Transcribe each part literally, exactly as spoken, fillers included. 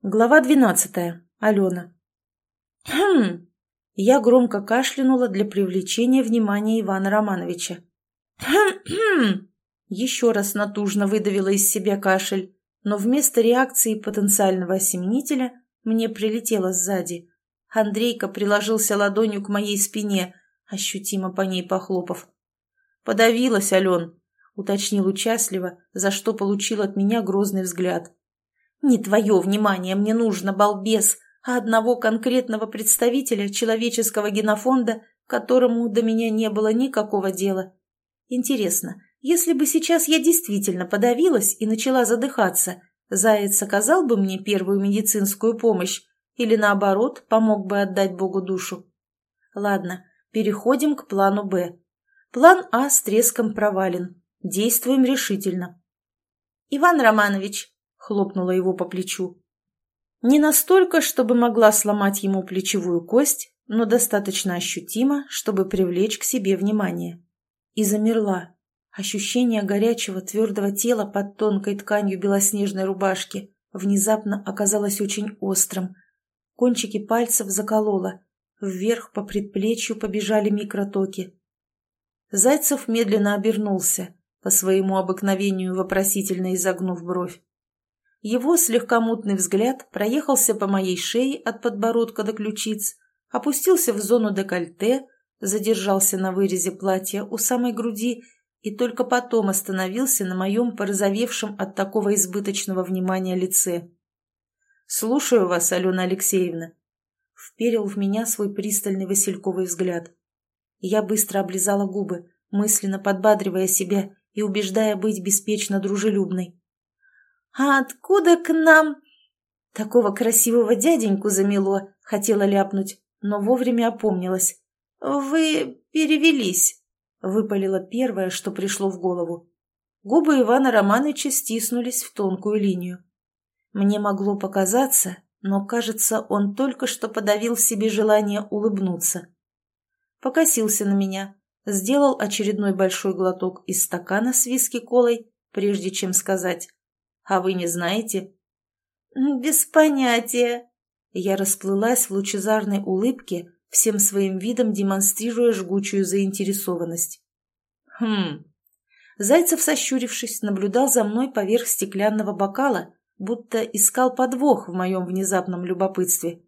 Глава двенадцатая. Алена. «Хм!» Я громко кашлянула для привлечения внимания Ивана Романовича. «Хм-хм!» Еще раз натужно выдавила из себя кашель, но вместо реакции потенциального осеменителя мне прилетело сзади. Андрейка приложился ладонью к моей спине, ощутимо по ней похлопав. «Подавилась, Ален», — уточнил участливо, за что получил от меня грозный взгляд. «Не твое внимание мне нужно, балбес, а одного конкретного представителя человеческого генофонда, которому до меня не было никакого дела. Интересно, если бы сейчас я действительно подавилась и начала задыхаться, Заяц оказал бы мне первую медицинскую помощь или, наоборот, помог бы отдать Богу душу? Ладно, переходим к плану «Б». План А с треском провален. Действуем решительно. «Иван Романович», хлопнула его по плечу. Не настолько, чтобы могла сломать ему плечевую кость, но достаточно ощутимо, чтобы привлечь к себе внимание. И замерла. Ощущение горячего твердого тела под тонкой тканью белоснежной рубашки внезапно оказалось очень острым. Кончики пальцев закололо. Вверх по предплечью побежали микротоки. Зайцев медленно обернулся, по своему обыкновению вопросительно изогнув бровь. Его слегка мутный взгляд проехался по моей шее от подбородка до ключиц, опустился в зону декольте, задержался на вырезе платья у самой груди и только потом остановился на моем порозовевшем от такого избыточного внимания лице. «Слушаю вас, Алена Алексеевна», — вперил в меня свой пристальный васильковый взгляд. Я быстро облизала губы, мысленно подбадривая себя и убеждая быть беспечно дружелюбной. «А откуда к нам...» Такого красивого дяденьку замело, хотела ляпнуть, но вовремя опомнилась. «Вы перевелись», — выпалила первое, что пришло в голову. Губы Ивана Романовича стиснулись в тонкую линию. Мне могло показаться, но, кажется, он только что подавил в себе желание улыбнуться. Покосился на меня, сделал очередной большой глоток из стакана с виски-колой, прежде чем сказать: «А вы не знаете?» «Без понятия». Я расплылась в лучезарной улыбке, всем своим видом демонстрируя жгучую заинтересованность. «Хм...» Зайцев, сощурившись, наблюдал за мной поверх стеклянного бокала, будто искал подвох в моем внезапном любопытстве.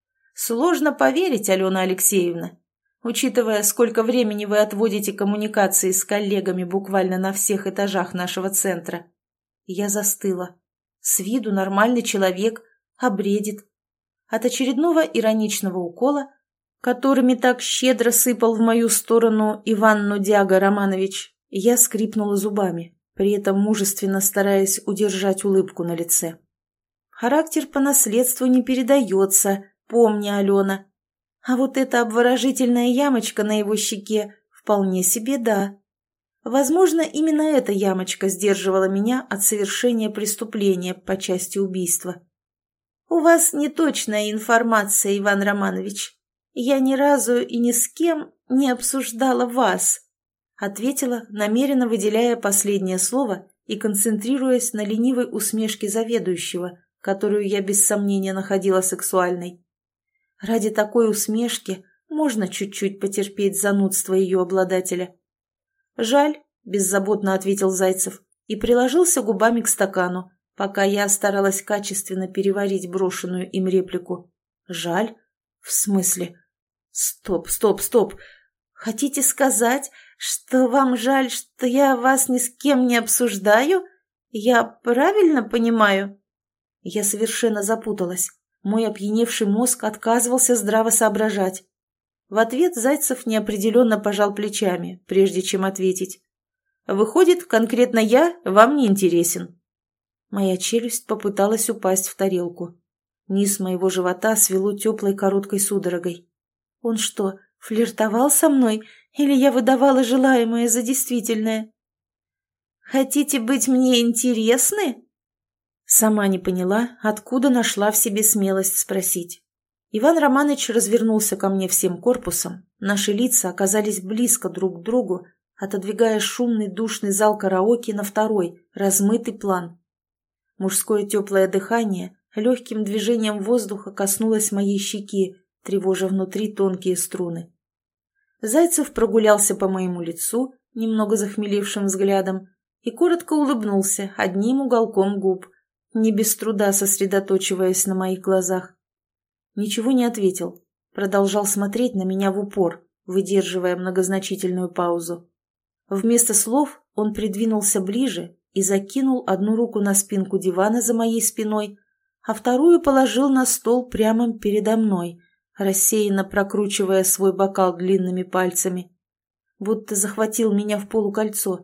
«Сложно поверить, Алена Алексеевна, учитывая, сколько времени вы отводите коммуникации с коллегами буквально на всех этажах нашего центра». Я застыла. С виду нормальный человек, а бредит. От очередного ироничного укола, которыми так щедро сыпал в мою сторону Иван Нудяга Романович, я скрипнула зубами, при этом мужественно стараясь удержать улыбку на лице. Характер по наследству не передается, помни, Алена. А вот эта обворожительная ямочка на его щеке вполне себе да. Возможно, именно эта ямочка сдерживала меня от совершения преступления по части убийства. «У вас неточная информация, Иван Романович. Я ни разу и ни с кем не обсуждала вас», ответила, намеренно выделяя последнее слово и концентрируясь на ленивой усмешке заведующего, которую я без сомнения находила сексуальной. Ради такой усмешки можно чуть-чуть потерпеть занудство ее обладателя. «Жаль», — беззаботно ответил Зайцев и приложился губами к стакану, пока я старалась качественно переварить брошенную им реплику. «Жаль? В смысле? Стоп, стоп, стоп. Хотите сказать, что вам жаль, что я вас ни с кем не обсуждаю? Я правильно понимаю?» Я совершенно запуталась. Мой опьяневший мозг отказывался здраво соображать. В ответ Зайцев неопределенно пожал плечами, прежде чем ответить. «Выходит, конкретно я вам не интересен». Моя челюсть попыталась упасть в тарелку. Низ моего живота свело теплой короткой судорогой. Он что, флиртовал со мной, или я выдавала желаемое за действительное? «Хотите быть мне интересны?» Сама не поняла, откуда нашла в себе смелость спросить. Иван Романович развернулся ко мне всем корпусом, наши лица оказались близко друг к другу, отодвигая шумный душный зал караоке на второй, размытый план. Мужское теплое дыхание легким движением воздуха коснулась моей щеки, тревожа внутри тонкие струны. Зайцев прогулялся по моему лицу, немного захмелевшим взглядом, и коротко улыбнулся одним уголком губ, не без труда сосредоточиваясь на моих глазах. Ничего не ответил, продолжал смотреть на меня в упор, выдерживая многозначительную паузу. Вместо слов он придвинулся ближе и закинул одну руку на спинку дивана за моей спиной, а вторую положил на стол прямо передо мной, рассеянно прокручивая свой бокал длинными пальцами, будто захватил меня в полукольцо.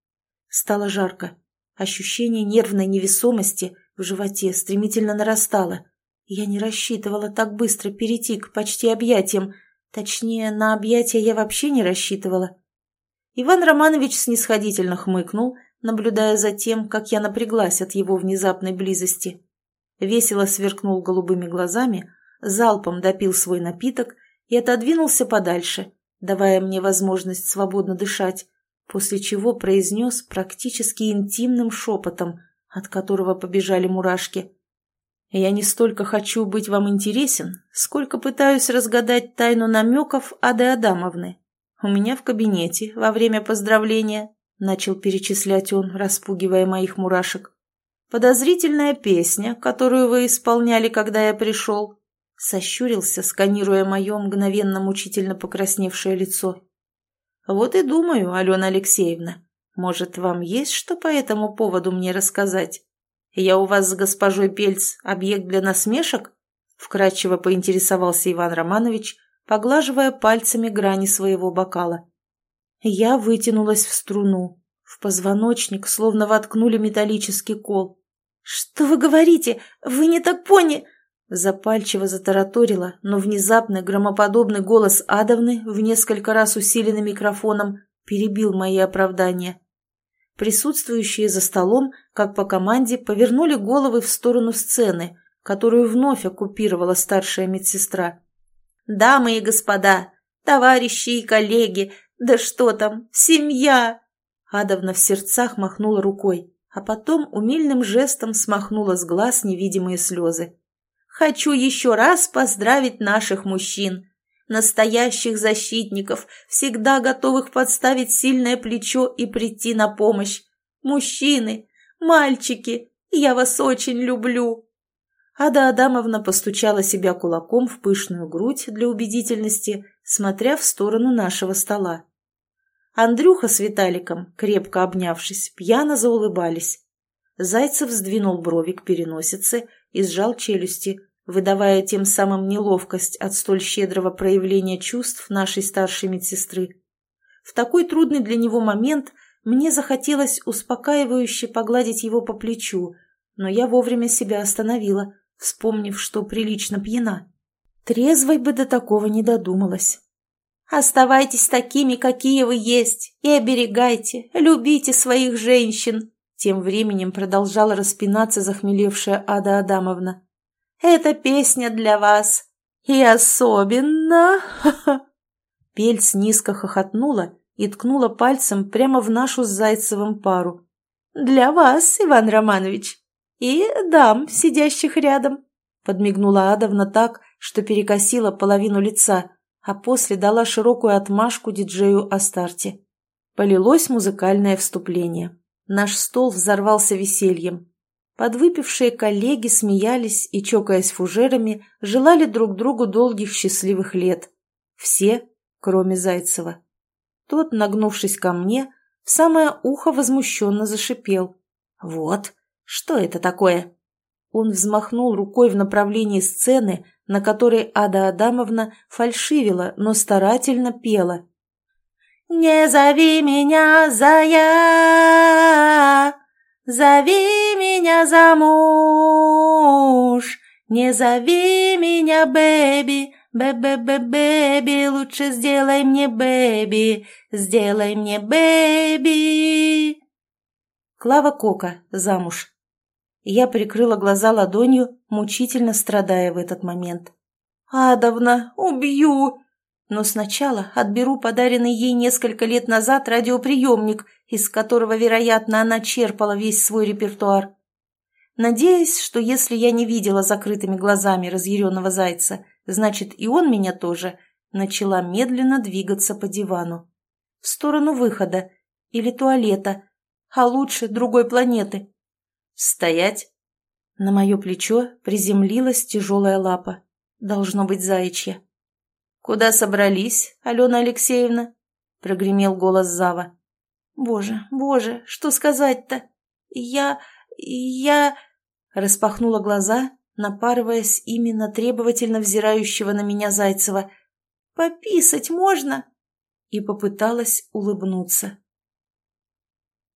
Стало жарко. Ощущение нервной невесомости в животе стремительно нарастало. Я не рассчитывала так быстро перейти к почти объятиям. Точнее, на объятия я вообще не рассчитывала. Иван Романович снисходительно хмыкнул, наблюдая за тем, как я напряглась от его внезапной близости. Весело сверкнул голубыми глазами, залпом допил свой напиток и отодвинулся подальше, давая мне возможность свободно дышать, после чего произнес практически интимным шепотом, от которого побежали мурашки. «Я не столько хочу быть вам интересен, сколько пытаюсь разгадать тайну намеков Ады Адамовны. У меня в кабинете во время поздравления», — начал перечислять он, распугивая моих мурашек, «подозрительная песня, которую вы исполняли, когда я пришел», — сощурился, сканируя мое мгновенно мучительно покрасневшее лицо. «Вот и думаю, Алена Алексеевна, может, вам есть что по этому поводу мне рассказать? Я у вас с госпожой Пельц объект для насмешек?» — вкратчиво поинтересовался Иван Романович, поглаживая пальцами грани своего бокала. Я вытянулась в струну. В позвоночник словно воткнули металлический кол. «Что вы говорите? Вы не так поняли!» Запальчиво затараторила, но внезапно громоподобный голос Адовны, в несколько раз усиленный микрофоном, перебил мои оправдания. Присутствующие за столом, как по команде, повернули головы в сторону сцены, которую вновь оккупировала старшая медсестра. «Дамы и господа, товарищи и коллеги, да что там, семья!» Адовна в сердцах махнула рукой, а потом умильным жестом смахнула с глаз невидимые слезы. «Хочу еще раз поздравить наших мужчин, настоящих защитников, всегда готовых подставить сильное плечо и прийти на помощь. Мужчины, мальчики, я вас очень люблю!» Ада Адамовна постучала себя кулаком в пышную грудь для убедительности, смотря в сторону нашего стола. Андрюха с Виталиком, крепко обнявшись, пьяно заулыбались. Зайцев сдвинул брови к переносице и сжал челюсти, выдавая тем самым неловкость от столь щедрого проявления чувств нашей старшей медсестры. В такой трудный для него момент мне захотелось успокаивающе погладить его по плечу, но я вовремя себя остановила, вспомнив, что прилично пьяна. Трезвой бы до такого не додумалась. «Оставайтесь такими, какие вы есть, и оберегайте, любите своих женщин», тем временем продолжала распинаться захмелевшая Ада Адамовна. «Это песня для вас. И особенно...» Пельц низко хохотнула и ткнула пальцем прямо в нашу с Зайцевым пару. «Для вас, Иван Романович. И дам, сидящих рядом», — подмигнула Адовна так, что перекосила половину лица, а после дала широкую отмашку диджею Астарте. Полилось музыкальное вступление. Наш стол взорвался весельем. Подвыпившие коллеги смеялись и, чокаясь фужерами, желали друг другу долгих счастливых лет. Все, кроме Зайцева. Тот, нагнувшись ко мне, в самое ухо возмущенно зашипел. «Вот, что это такое?» Он взмахнул рукой в направлении сцены, на которой Ада Адамовна фальшивила, но старательно пела. «Не зови меня, зая, зови меня замуж, не зови меня бэби, бэ-бэ-бэ-бэби, лучше сделай мне бэби, сделай мне бэби». Клава Кока, замуж. Я прикрыла глаза ладонью, мучительно страдая в этот момент. «Адовна, убью!» Но сначала отберу подаренный ей несколько лет назад радиоприемник, из которого, вероятно, она черпала весь свой репертуар. надеясь, что если я не видела закрытыми глазами разъяренного зайца, значит и он меня тоже, начала медленно двигаться по дивану. В сторону выхода или туалета, а лучше другой планеты. «Стоять!» На мое плечо приземлилась тяжелая лапа. Должно быть заячья. «Куда собрались, Алена Алексеевна?» — прогремел голос Зава. «Боже, боже, что сказать-то? Я... я...» Распахнула глаза, напарываясь именно требовательно взирающего на меня Зайцева. «Пописать можно?» И попыталась улыбнуться.